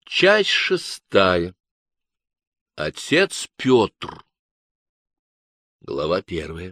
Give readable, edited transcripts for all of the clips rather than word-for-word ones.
Часть 6. Отец Петр. Глава 1.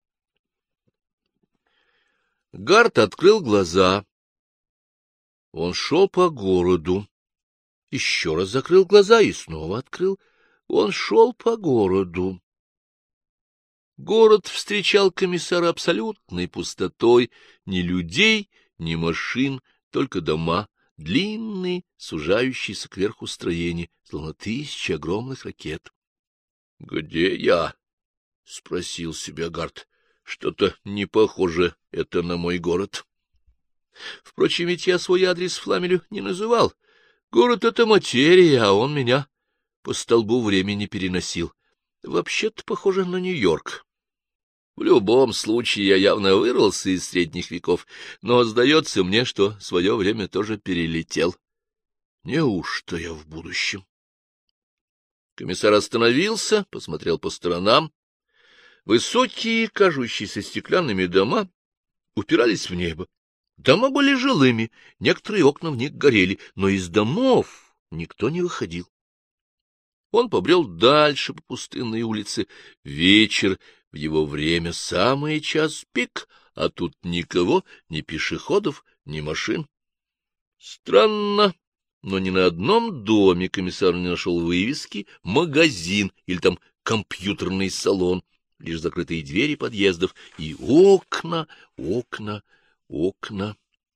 Гарт открыл глаза. Он шел по городу. Еще раз закрыл глаза и снова открыл. Он шел по городу. Город встречал комиссара абсолютной пустотой. Ни людей, ни машин, только дома. Длинные, сужающиеся кверху строения, словно тысячи огромных ракет. — Где я? — спросил себя Гарт. — Что-то не похоже это на мой город. Впрочем, ведь я свой адрес Фламелю не называл. Город — это материя, а он меня по столбу времени переносил. Вообще-то похоже на Нью-Йорк. В любом случае, я явно вырвался из средних веков, но сдается мне, что свое время тоже перелетел. Неужто я в будущем? Комиссар остановился, посмотрел по сторонам. Высокие, кажущиеся стеклянными дома упирались в небо. Дома были жилыми, некоторые окна в них горели, но из домов никто не выходил. Он побрел дальше по пустынной улице. Вечер. В его время самый час пик, а тут никого, ни пешеходов, ни машин. Странно, но ни на одном доме комиссар не нашел вывески «магазин» или там «компьютерный салон», лишь закрытые двери подъездов и окна, окна, окна.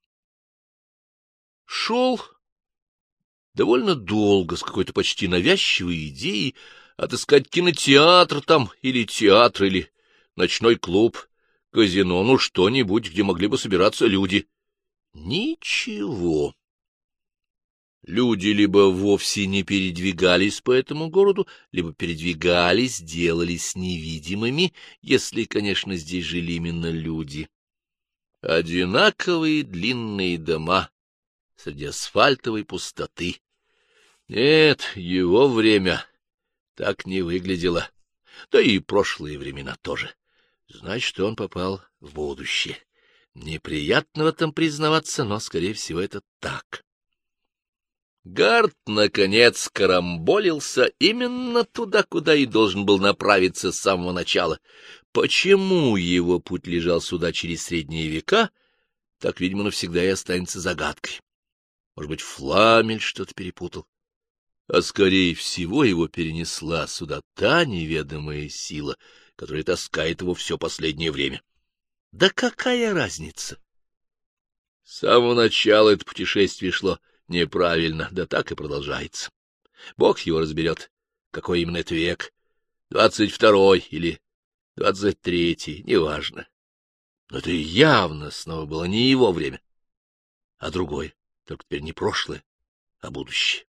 Шел довольно долго с какой-то почти навязчивой идеей отыскать кинотеатр там, или театр, или ночной клуб, казино, ну что-нибудь, где могли бы собираться люди. Ничего. Люди либо вовсе не передвигались по этому городу, либо передвигались, делались невидимыми, если, конечно, здесь жили именно люди. Одинаковые длинные дома среди асфальтовой пустоты. Нет, его время так не выглядело, да и прошлые времена тоже. Значит, он попал в будущее. Неприятно в этом признаваться, но, скорее всего, это так. Гарт, наконец, карамболился именно туда, куда и должен был направиться с самого начала. Почему его путь лежал сюда через средние века, так, видимо, навсегда и останется загадкой. Может быть, Фламель что-то перепутал. А, скорее всего, его перенесла сюда та неведомая сила, которая таскает его все последнее время. Да какая разница? С самого начала это путешествие шло неправильно, да так и продолжается. Бог его разберет, какой именно это век, 22-й или 23-й, неважно. Но это явно снова было не его время, а другое, только теперь не прошлое, а будущее.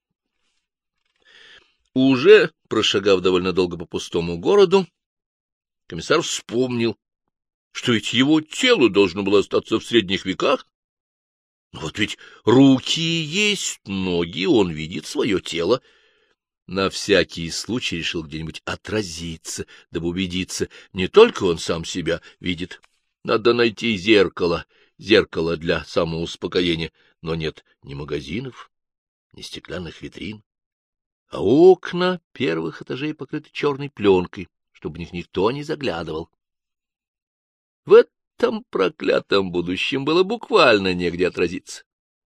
Уже прошагав довольно долго по пустому городу, комиссар вспомнил, что ведь его тело должно было остаться в средних веках. Вот ведь руки есть, ноги, он видит свое тело. На всякий случай решил где-нибудь отразиться, дабы убедиться, не только он сам себя видит. Надо найти зеркало для самоуспокоения, но нет ни магазинов, ни стеклянных витрин. А окна первых этажей покрыты черной пленкой, чтобы в них никто не заглядывал. В этом проклятом будущем было буквально негде отразиться.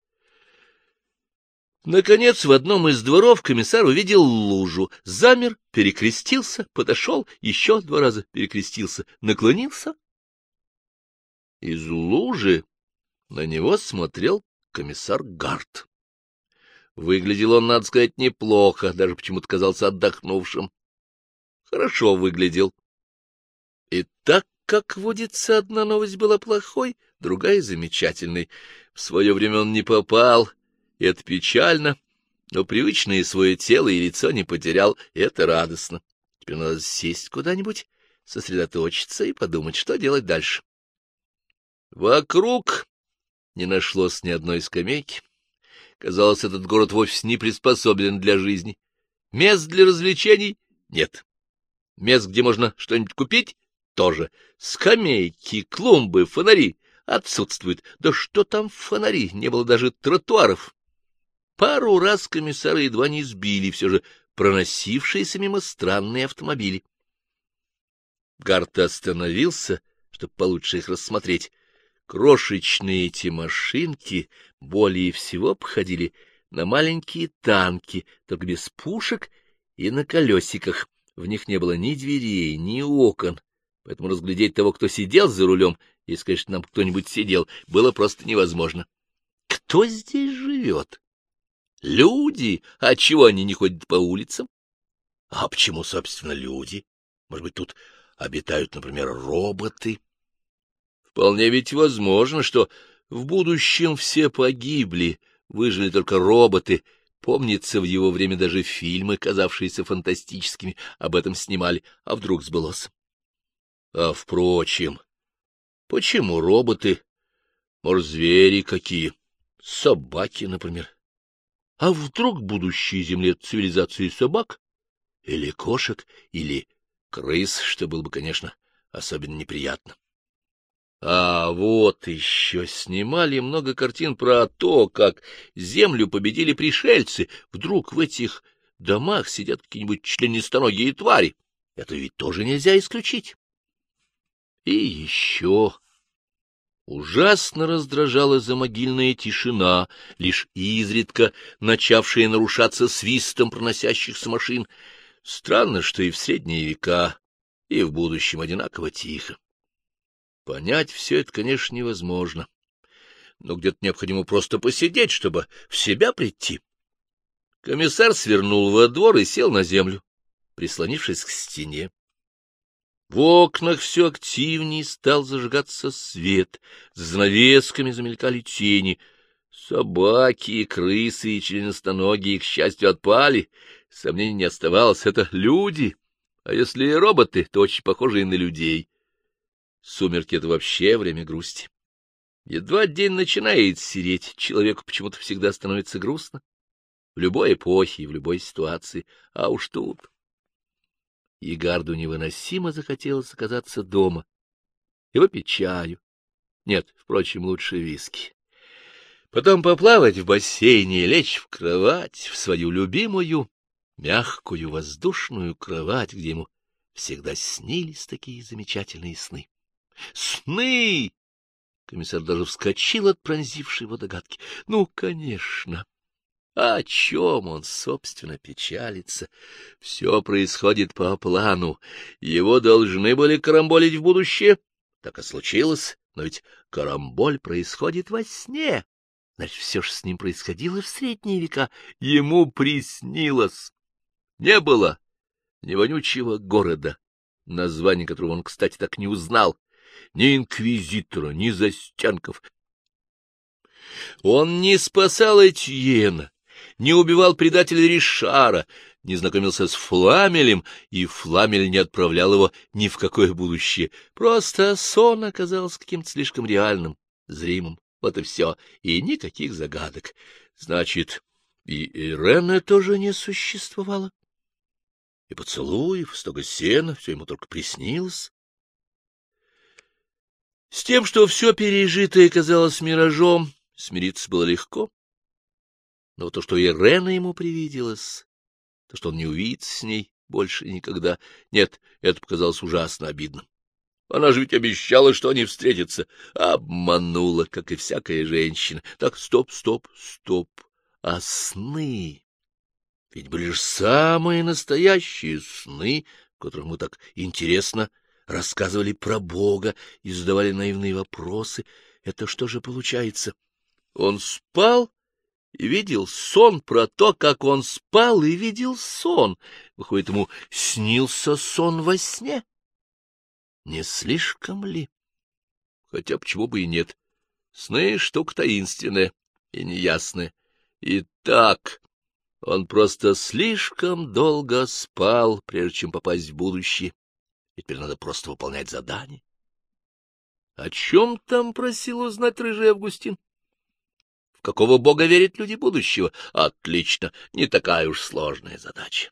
Наконец, в одном из дворов комиссар увидел лужу, замер, перекрестился, подошел, еще 2 раза перекрестился, наклонился. Из лужи на него смотрел комиссар Гарт. Выглядел он, надо сказать, неплохо, даже почему-то казался отдохнувшим. Хорошо выглядел. И так, как водится, одна новость была плохой, другая замечательной. В свое время он не попал, и это печально, но привычное свое тело и лицо не потерял, и это радостно. Теперь надо сесть куда-нибудь, сосредоточиться и подумать, что делать дальше. Вокруг не нашлось ни одной скамейки. Казалось, этот город вовсе не приспособлен для жизни. Мест для развлечений нет. Мест, где можно что-нибудь купить, тоже. Скамейки, клумбы, фонари отсутствуют. Да что там фонари? Не было даже тротуаров. Пару раз комиссара едва не сбили все же проносившиеся мимо странные автомобили. Гарт остановился, чтобы получше их рассмотреть. Крошечные эти машинки более всего походили на маленькие танки, только без пушек и на колесиках. В них не было ни дверей, ни окон, поэтому разглядеть того, кто сидел за рулем, если, конечно, там кто-нибудь сидел, было просто невозможно. Кто здесь живет? Люди? А чего они не ходят по улицам? А почему, собственно, люди? Может быть, тут обитают, например, роботы? Вполне ведь возможно, что в будущем все погибли, выжили только роботы. Помнится, в его время даже фильмы, казавшиеся фантастическими, об этом снимали, а вдруг сбылось. А, впрочем, почему роботы? Может, звери какие? Собаки, например. А вдруг будущей Земле цивилизации собак? Или кошек? Или крыс, что было бы, конечно, особенно неприятно. А вот еще снимали много картин про то, как Землю победили пришельцы. Вдруг в этих домах сидят какие-нибудь членистоногие твари. Это ведь тоже нельзя исключить. И еще ужасно раздражала замогильная тишина, лишь изредка начавшая нарушаться свистом проносящихся машин. Странно, что и в средние века, и в будущем одинаково тихо. Понять все это, конечно, невозможно, но где-то необходимо просто посидеть, чтобы в себя прийти. Комиссар свернул во двор и сел на землю, прислонившись к стене. В окнах все активнее стал зажигаться свет, с занавесками замелькали тени. Собаки, крысы и членистоногие, к счастью, отпали. Сомнений не оставалось — это люди, а если и роботы, то очень похожие на людей. Сумерки — это вообще время грусти. Едва день начинает сереть, человеку почему-то всегда становится грустно. В любой эпохе и в любой ситуации, а уж тут. Игарду невыносимо захотелось оказаться дома и выпить чаю. Нет, впрочем, лучше виски. Потом поплавать в бассейне, лечь в кровать, в свою любимую, мягкую, воздушную кровать, где ему всегда снились такие замечательные сны. Сны! Комиссар даже вскочил от пронзившей его догадки. Ну, конечно. О чем он, собственно, печалится? Все происходит по плану. Его должны были карамболить в будущее. Так и случилось. Но ведь карамболь происходит во сне. Значит, все же с ним происходило в средние века. Ему приснилось. Не было ни вонючего города, название которого он, кстати, так не узнал, ни инквизитора, ни застенков. Он не спасал Этьена, не убивал предателя Ришара, не знакомился с Фламелем, и Фламель не отправлял его ни в какое будущее. Просто сон оказался каким-то слишком реальным, зримым. Вот и все, и никаких загадок. Значит, и Ирена тоже не существовало. И поцелуев, стога сена, все ему только приснилось. С тем, что все пережитое казалось миражом, смириться было легко. Но то, что Ирена ему привиделась, то, что он не увидится с ней больше никогда, нет, это показалось ужасно обидным. Она же ведь обещала, что они встретятся. Обманула, как и всякая женщина. Так, стоп. А сны? Ведь были же самые настоящие сны, в которых мы так интересно рассказывали про Бога и задавали наивные вопросы. Это что же получается? Он спал и видел сон про то, как он спал и видел сон. Выходит, ему снился сон во сне. Не слишком ли? Хотя почему бы и нет. Сны — штука таинственная и неясная. Итак, он просто слишком долго спал, прежде чем попасть в будущее. И теперь надо просто выполнять задание. О чем там просил узнать рыжий Августин? В какого бога верят люди будущего? Отлично, не такая уж сложная задача.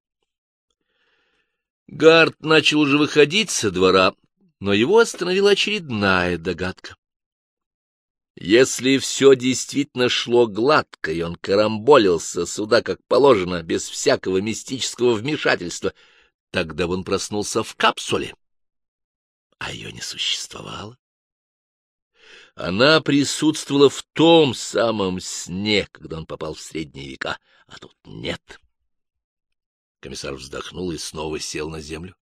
Гарт начал уже выходить со двора, но его остановила очередная догадка. Если все действительно шло гладко, и он карамболился сюда, как положено, без всякого мистического вмешательства, тогда бы он проснулся в капсуле, а ее не существовало. Она присутствовала в том самом сне, когда он попал в средние века, а тут нет. Комиссар вздохнул и снова сел на землю.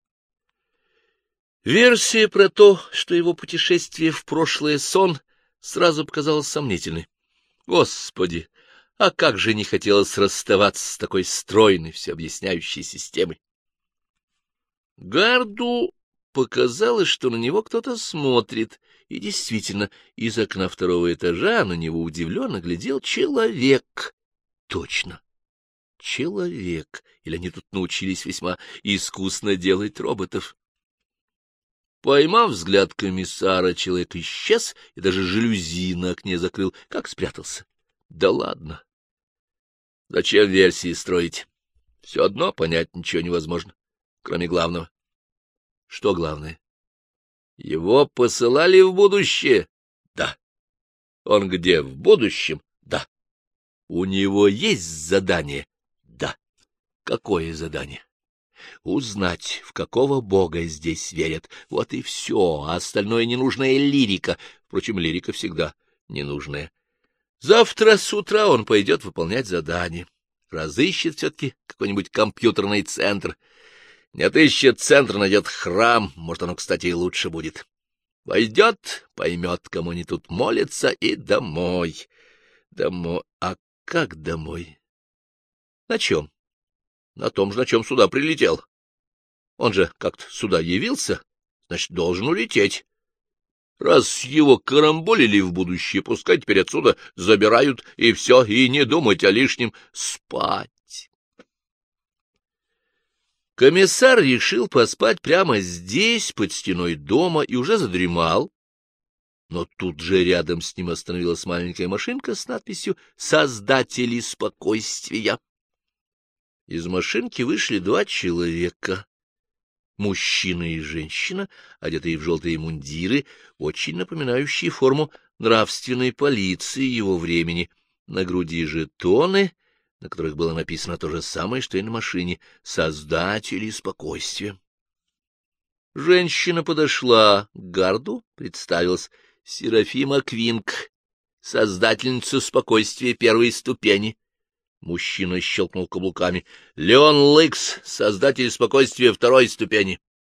Версия про то, что его путешествие в прошлое — сон, сразу показалась сомнительной. Господи, а как же не хотелось расставаться с такой стройной, всеобъясняющей системой. Гарду показалось, что на него кто-то смотрит, и действительно, из окна второго этажа на него удивленно глядел человек. Точно, человек, или они тут научились весьма искусно делать роботов. Поймав взгляд комиссара, человек исчез и даже жалюзи на окне закрыл. Как спрятался? Да ладно. Зачем версии строить? Все одно понять ничего невозможно, кроме главного. Что главное? Его посылали в будущее? Да. Он где? В будущем? Да. У него есть задание? Да. Какое задание? Узнать, в какого бога здесь верят. Вот и все, а остальное ненужная лирика. Впрочем, лирика всегда ненужная. Завтра с утра он пойдет выполнять задание. Разыщет все-таки какой-нибудь компьютерный центр. Не отыщет центр, найдет храм. Может, оно, кстати, и лучше будет. Войдет, поймет, кому они тут молятся, и домой. Домой. А как домой? На чем? На том же, на чем сюда прилетел. Он же как-то сюда явился, значит, должен улететь. Раз его карамболили в будущее, пускай теперь отсюда забирают, и все, и не думать о лишнем, спать. Комиссар решил поспать прямо здесь, под стеной дома, и уже задремал. Но тут же рядом с ним остановилась маленькая машинка с надписью «Создатели спокойствия». Из машинки вышли два человека. Мужчина и женщина, одетые в желтые мундиры, очень напоминающие форму нравственной полиции его времени. На груди жетоны, на которых было написано то же самое, что и на машине — «Создатели спокойствия». Женщина подошла к Гарду, представилась: Серафима Квинг, создательница спокойствия первой ступени. Мужчина щелкнул каблуками. Леон Ликс, создатель спокойствия второй ступени.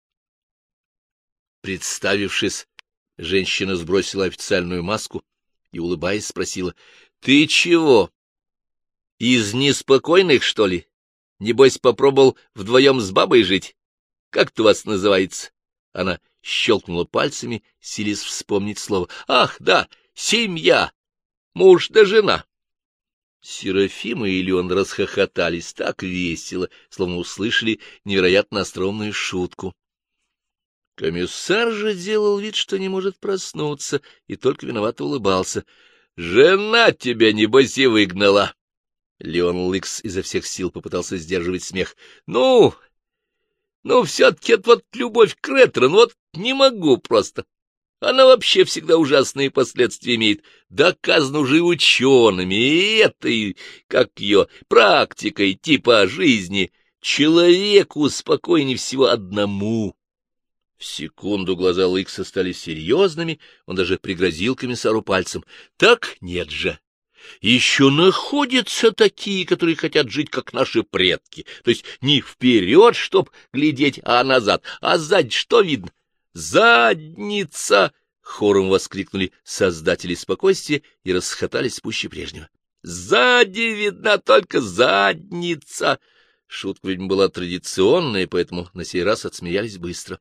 Представившись, женщина сбросила официальную маску и, улыбаясь, спросила: — Ты чего? Из неспокойных, что ли? Небось, попробовал вдвоем с бабой жить? Как это у вас называется? Она щелкнула пальцами, силясь вспомнить слово. — Ах, да, семья, муж да жена. Серафима и Леон расхохотались так весело, словно услышали невероятно остроумную шутку. Комиссар же делал вид, что не может проснуться, и только виновато улыбался. — Жена тебя, небось, и выгнала. Леон Ликс изо всех сил попытался сдерживать смех. — Ну, все-таки это вот любовь к Ретрон, вот не могу просто. Она вообще всегда ужасные последствия имеет. Доказано уже учеными, и этой, как ее, практикой типа жизни. Человеку спокойнее всего одному. В секунду глаза Ликса стали серьезными, он даже пригрозил комиссару пальцем. Так нет же. Еще находятся такие, которые хотят жить, как наши предки. То есть не вперед, чтоб глядеть, а назад. А сзади что видно? «Задница!» — хором воскликнули создатели спокойствия и расхохотались пуще прежнего. «Сзади видна только задница!» Шутка, видимо, была традиционная, поэтому на сей раз отсмеялись быстро.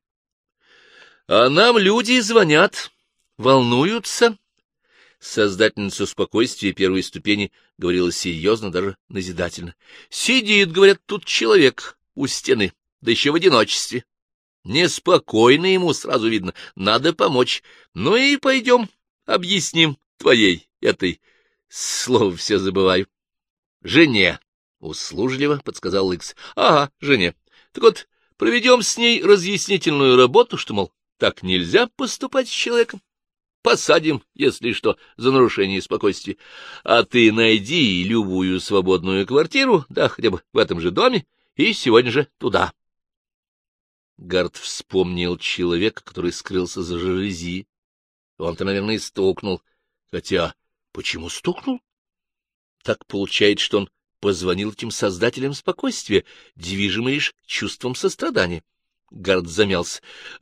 «А нам люди звонят, волнуются». Создательница спокойствия первой ступени говорила серьезно, даже назидательно. «Сидит, говорят, тут человек у стены, да еще в одиночестве. Неспокойно ему, сразу видно, надо помочь. Ну и пойдем, объясним твоей, этой, слово все забываю. Жене, — услужливо подсказал Икс. — Ага, жене. Так вот, проведем с ней разъяснительную работу, что, мол, так нельзя поступать с человеком. посадим, если что, за нарушение спокойствия. А ты найди любую свободную квартиру, да хотя бы в этом же доме, и сегодня же туда. Гард вспомнил человека, который скрылся за жалюзи. Он-то, наверное, и стукнул. Хотя, почему стукнул? Так получается, что он позвонил этим создателям спокойствия, движимый лишь чувством сострадания. Гард замялся. —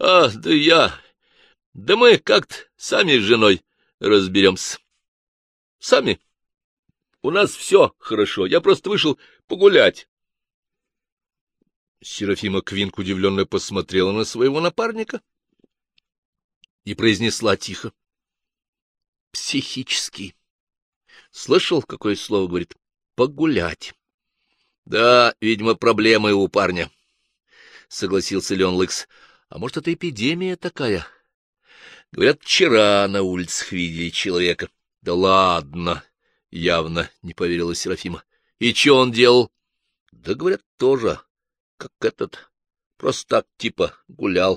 Да мы как-то сами с женой разберемся. Сами. У нас все хорошо. Я просто вышел погулять. Серафима Квинк удивленно посмотрела на своего напарника и произнесла тихо. — Психический. Слышал, какое слово говорит? Погулять. — Да, видимо, проблемы у парня, — согласился Леон Лыкс. — А может, это эпидемия такая? Говорят, вчера на улицах видели человека. — Да ладно, — явно не поверила Серафима. — И что он делал? — Да, говорят, тоже, как этот, просто так, типа, гулял.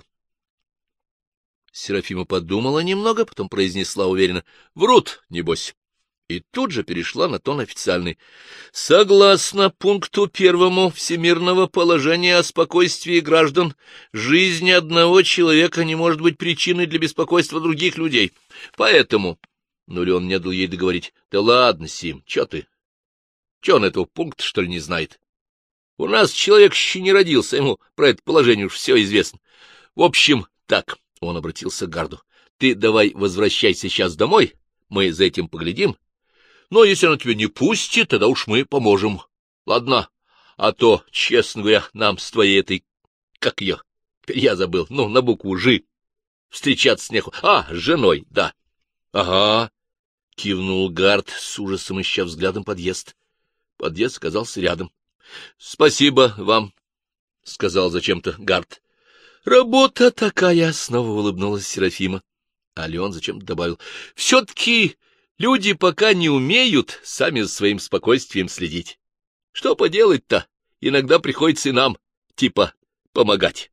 Серафима подумала немного, потом произнесла уверенно. — Врут, небось. И тут же перешла на тон официальный. Согласно пункту 1 Всемирного положения о спокойствии граждан, жизнь одного человека не может быть причиной для беспокойства других людей. Поэтому... Ну, Леон не дал ей договорить. Да ладно, Сим, чё ты? Чё он этого пункта, что ли, не знает? У нас человек еще не родился, ему про это положение уж все известно. В общем, так, он обратился к Гарду. Ты давай возвращайся сейчас домой, мы за этим поглядим. Но если она тебя не пустит, тогда уж мы поможем. Ладно? А то, честно говоря, нам с твоей этой... Как ее? Теперь я забыл. Ну, на букву «Ж». Встречаться с неху. А, с женой, да. Ага. Кивнул Гард, с ужасом ища взглядом подъезд. Подъезд оказался рядом. — Спасибо вам, — сказал зачем-то Гард. — Работа такая, — снова улыбнулась Серафима. А Леон зачем-то добавил. — Все-таки... Люди пока не умеют сами за своим спокойствием следить. Что поделать-то? Иногда приходится и нам, типа, помогать.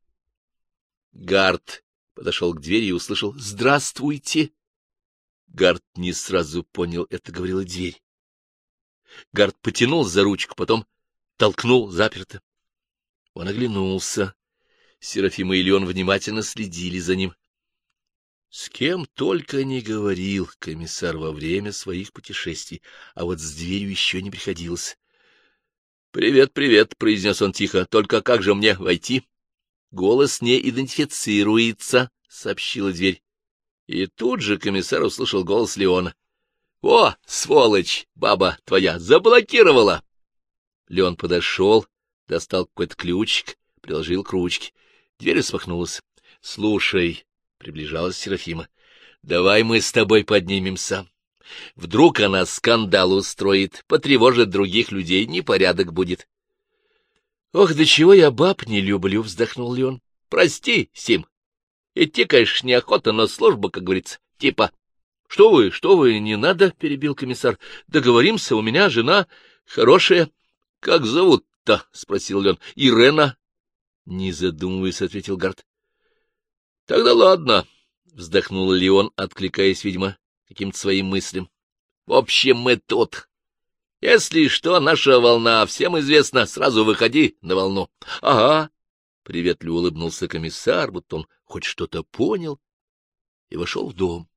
Гард подошел к двери и услышал «Здравствуйте». Гард не сразу понял, это говорила дверь. Гард потянул за ручку, потом толкнул заперто. Он оглянулся. Серафима и Леон внимательно следили за ним. С кем только не говорил комиссар во время своих путешествий, а вот с дверью еще не приходилось. — Привет, привет, — произнес он тихо, — только как же мне войти? — Голос не идентифицируется, — сообщила дверь. И тут же комиссар услышал голос Леона. — О, сволочь, баба твоя, заблокировала! Леон подошел, достал какой-то ключик, приложил к ручке. Дверь распахнулась. — Слушай... Приближалась Серафима. — Давай мы с тобой поднимемся. Вдруг она скандал устроит, потревожит других людей, непорядок будет. — Ох, до чего я баб не люблю, — вздохнул Леон. — Прости, Сим. Идти, конечно, неохота, но служба, как говорится, типа. — Что вы, не надо, — перебил комиссар. — Договоримся, у меня жена хорошая. — Как зовут-то? — спросил Леон. — Ирена. — Не задумываясь, — ответил Гард. — Тогда ладно, — вздохнул Леон, откликаясь, видимо, каким-то своим мыслям. — В общем, мы тут. Если что, наша волна, всем известно, сразу выходи на волну. — Ага, — приветливо улыбнулся комиссар, будто он хоть что-то понял, и вошел в дом.